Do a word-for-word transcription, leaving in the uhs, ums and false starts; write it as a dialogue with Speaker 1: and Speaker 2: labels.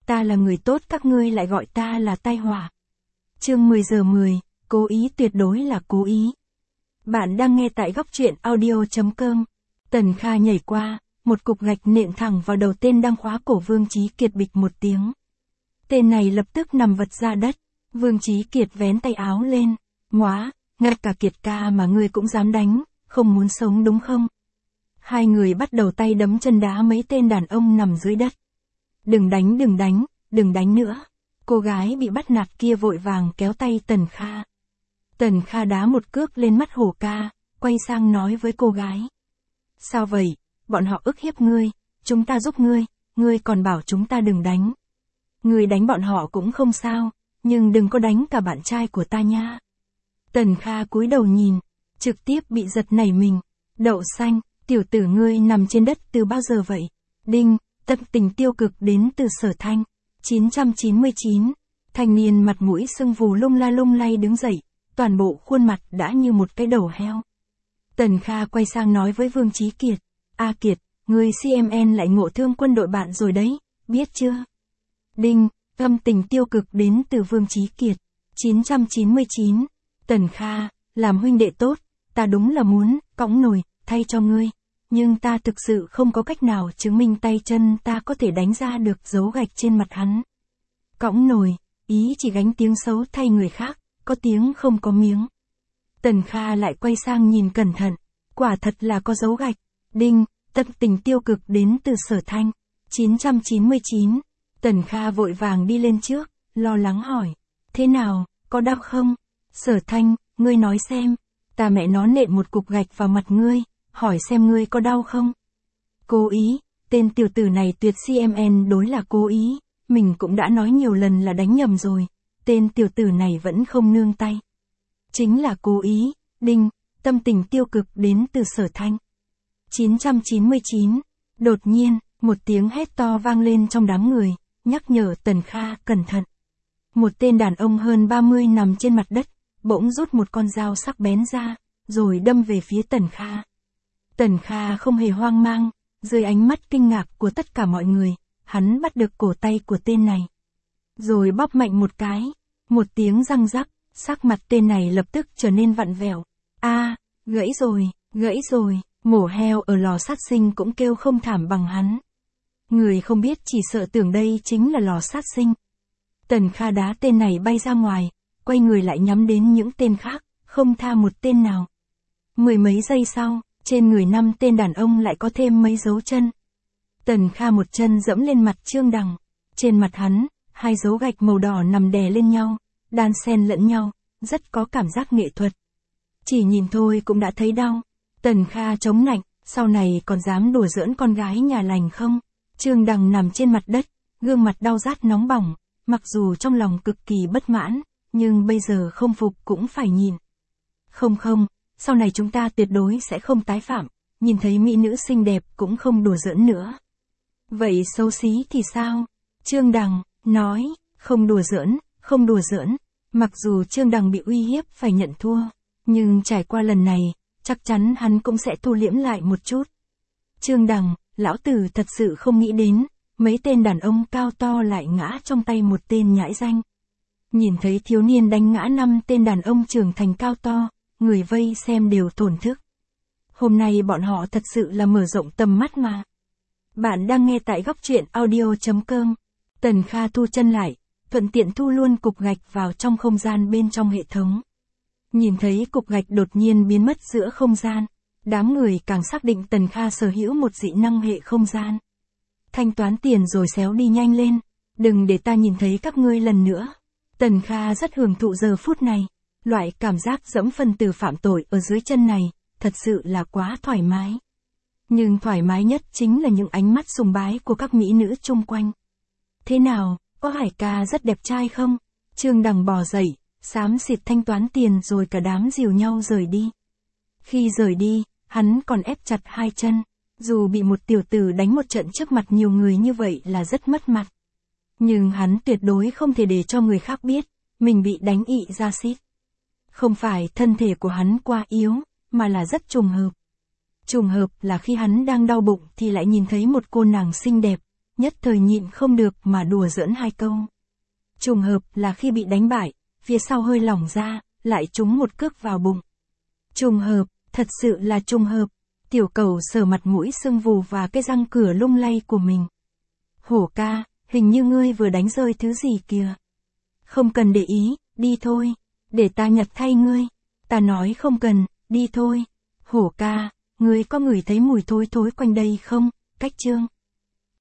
Speaker 1: Ta là người tốt, các ngươi lại gọi ta là tai họa. Chương mười giờ mười, cố ý tuyệt đối là cố ý. Bạn đang nghe tại góc truyện audio chấm com. Tần Kha nhảy qua, một cục gạch nện thẳng vào đầu tên đang khóa cổ Vương Chí Kiệt, bịch một tiếng. Tên này lập tức nằm vật ra đất. Vương Chí Kiệt vén tay áo lên. Ngoá, ngay cả Kiệt ca mà ngươi cũng dám đánh, không muốn sống đúng không? Hai người bắt đầu tay đấm chân đá mấy tên đàn ông nằm dưới đất. Đừng đánh, đừng đánh, đừng đánh nữa. Cô gái bị bắt nạt kia vội vàng kéo tay Tần Kha. Tần Kha đá một cước lên mắt hổ ca, quay sang nói với cô gái. Sao vậy, bọn họ ức hiếp ngươi, chúng ta giúp ngươi, ngươi còn bảo chúng ta đừng đánh. Ngươi đánh bọn họ cũng không sao, nhưng đừng có đánh cả bạn trai của ta nha. Tần Kha cúi đầu nhìn, trực tiếp bị giật nảy mình. Đậu xanh, tiểu tử ngươi nằm trên đất từ bao giờ vậy? Đinh, tâm tình tiêu cực đến từ Sở Thanh. chín trăm chín mươi chín. Thanh niên mặt mũi sưng vù lung la lung lay đứng dậy, toàn bộ khuôn mặt đã như một cái đầu heo. Tần Kha quay sang nói với Vương Chí Kiệt. A Kiệt, người xê em en lại ngộ thương quân đội bạn rồi đấy, biết chưa? Đinh, tâm tình tiêu cực đến từ Vương Chí Kiệt. chín trăm chín mươi chín. Tần Kha, làm huynh đệ tốt, ta đúng là muốn cõng nồi thay cho ngươi, nhưng ta thực sự không có cách nào chứng minh tay chân ta có thể đánh ra được dấu gạch trên mặt hắn. Cõng nồi, ý chỉ gánh tiếng xấu thay người khác, có tiếng không có miếng. Tần Kha lại quay sang nhìn cẩn thận, quả thật là có dấu gạch. Đinh, tâm tình tiêu cực đến từ Sở Thanh. chín trăm chín mươi chín. Tần Kha vội vàng đi lên trước, lo lắng hỏi. Thế nào, có đau không? Sở Thanh, ngươi nói xem, ta mẹ nó nện một cục gạch vào mặt ngươi, hỏi xem ngươi có đau không? Cố ý, tên tiểu tử này tuyệt xê em en đối là cố ý, mình cũng đã nói nhiều lần là đánh nhầm rồi, tên tiểu tử này vẫn không nương tay. Chính là cố ý. Đinh, tâm tình tiêu cực đến từ Sở Thanh. chín trăm chín mươi chín. Đột nhiên, một tiếng hét to vang lên trong đám người, nhắc nhở Tần Kha cẩn thận. Một tên đàn ông hơn ba mươi nằm trên mặt đất, bỗng rút một con dao sắc bén ra, rồi đâm về phía Tần Kha. Tần Kha không hề hoang mang, dưới ánh mắt kinh ngạc của tất cả mọi người, hắn bắt được cổ tay của tên này. Rồi bóp mạnh một cái, một tiếng răng rắc, sắc mặt tên này lập tức trở nên vặn vẹo. A, gãy rồi, gãy rồi, mổ heo ở lò sát sinh cũng kêu không thảm bằng hắn. Người không biết chỉ sợ tưởng đây chính là lò sát sinh. Tần Kha đá tên này bay ra ngoài, quay người lại nhắm đến những tên khác, không tha một tên nào. Mười mấy giây sau, trên người năm tên đàn ông lại có thêm mấy dấu chân. Tần Kha một chân dẫm lên mặt Trương Đằng. Trên mặt hắn, hai dấu gạch màu đỏ nằm đè lên nhau, đan xen lẫn nhau, rất có cảm giác nghệ thuật. Chỉ nhìn thôi cũng đã thấy đau. Tần Kha chống nạnh, sau này còn dám đùa giỡn con gái nhà lành không? Trương Đằng nằm trên mặt đất, gương mặt đau rát nóng bỏng, mặc dù trong lòng cực kỳ bất mãn, nhưng bây giờ không phục cũng phải nhìn. Không không, sau này chúng ta tuyệt đối sẽ không tái phạm, nhìn thấy mỹ nữ xinh đẹp cũng không đùa giỡn nữa. Vậy xấu xí thì sao? Trương Đằng nói, không đùa giỡn, không đùa giỡn. Mặc dù Trương Đằng bị uy hiếp phải nhận thua, nhưng trải qua lần này, chắc chắn hắn cũng sẽ thu liễm lại một chút. Trương Đằng, lão tử thật sự không nghĩ đến, mấy tên đàn ông cao to lại ngã trong tay một tên nhãi danh. Nhìn thấy thiếu niên đánh ngã năm tên đàn ông trưởng thành cao to, người vây xem đều thổn thức. Hôm nay bọn họ thật sự là mở rộng tầm mắt mà. Bạn đang nghe tại góc truyện audio chấm com. Tần Kha thu chân lại, thuận tiện thu luôn cục gạch vào trong không gian bên trong hệ thống. Nhìn thấy cục gạch đột nhiên biến mất giữa không gian, đám người càng xác định Tần Kha sở hữu một dị năng hệ không gian. Thanh toán tiền rồi xéo đi nhanh lên, đừng để ta nhìn thấy các ngươi lần nữa. Tần Kha rất hưởng thụ giờ phút này, loại cảm giác dẫm phân tử phạm tội ở dưới chân này, thật sự là quá thoải mái. Nhưng thoải mái nhất chính là những ánh mắt sùng bái của các mỹ nữ chung quanh. Thế nào, có Hải ca rất đẹp trai không? Trương Đằng bò dậy, xám xịt thanh toán tiền rồi cả đám dìu nhau rời đi. Khi rời đi, hắn còn ép chặt hai chân, dù bị một tiểu tử đánh một trận trước mặt nhiều người như vậy là rất mất mặt. Nhưng hắn tuyệt đối không thể để cho người khác biết, mình bị đánh ị ra xít. Không phải thân thể của hắn quá yếu, mà là rất trùng hợp. Trùng hợp là khi hắn đang đau bụng thì lại nhìn thấy một cô nàng xinh đẹp, nhất thời nhịn không được mà đùa giỡn hai câu. Trùng hợp là khi bị đánh bại, phía sau hơi lỏng ra, lại trúng một cước vào bụng. Trùng hợp, thật sự là trùng hợp. Tiểu Cẩu sờ mặt mũi sưng vù và cái răng cửa lung lay của mình. Hổ ca, hình như ngươi vừa đánh rơi thứ gì kìa. Không cần để ý, đi thôi. Để ta nhặt thay ngươi. Ta nói không cần, đi thôi. Hổ ca, ngươi có ngửi thấy mùi thối thối quanh đây không? Cách Trương.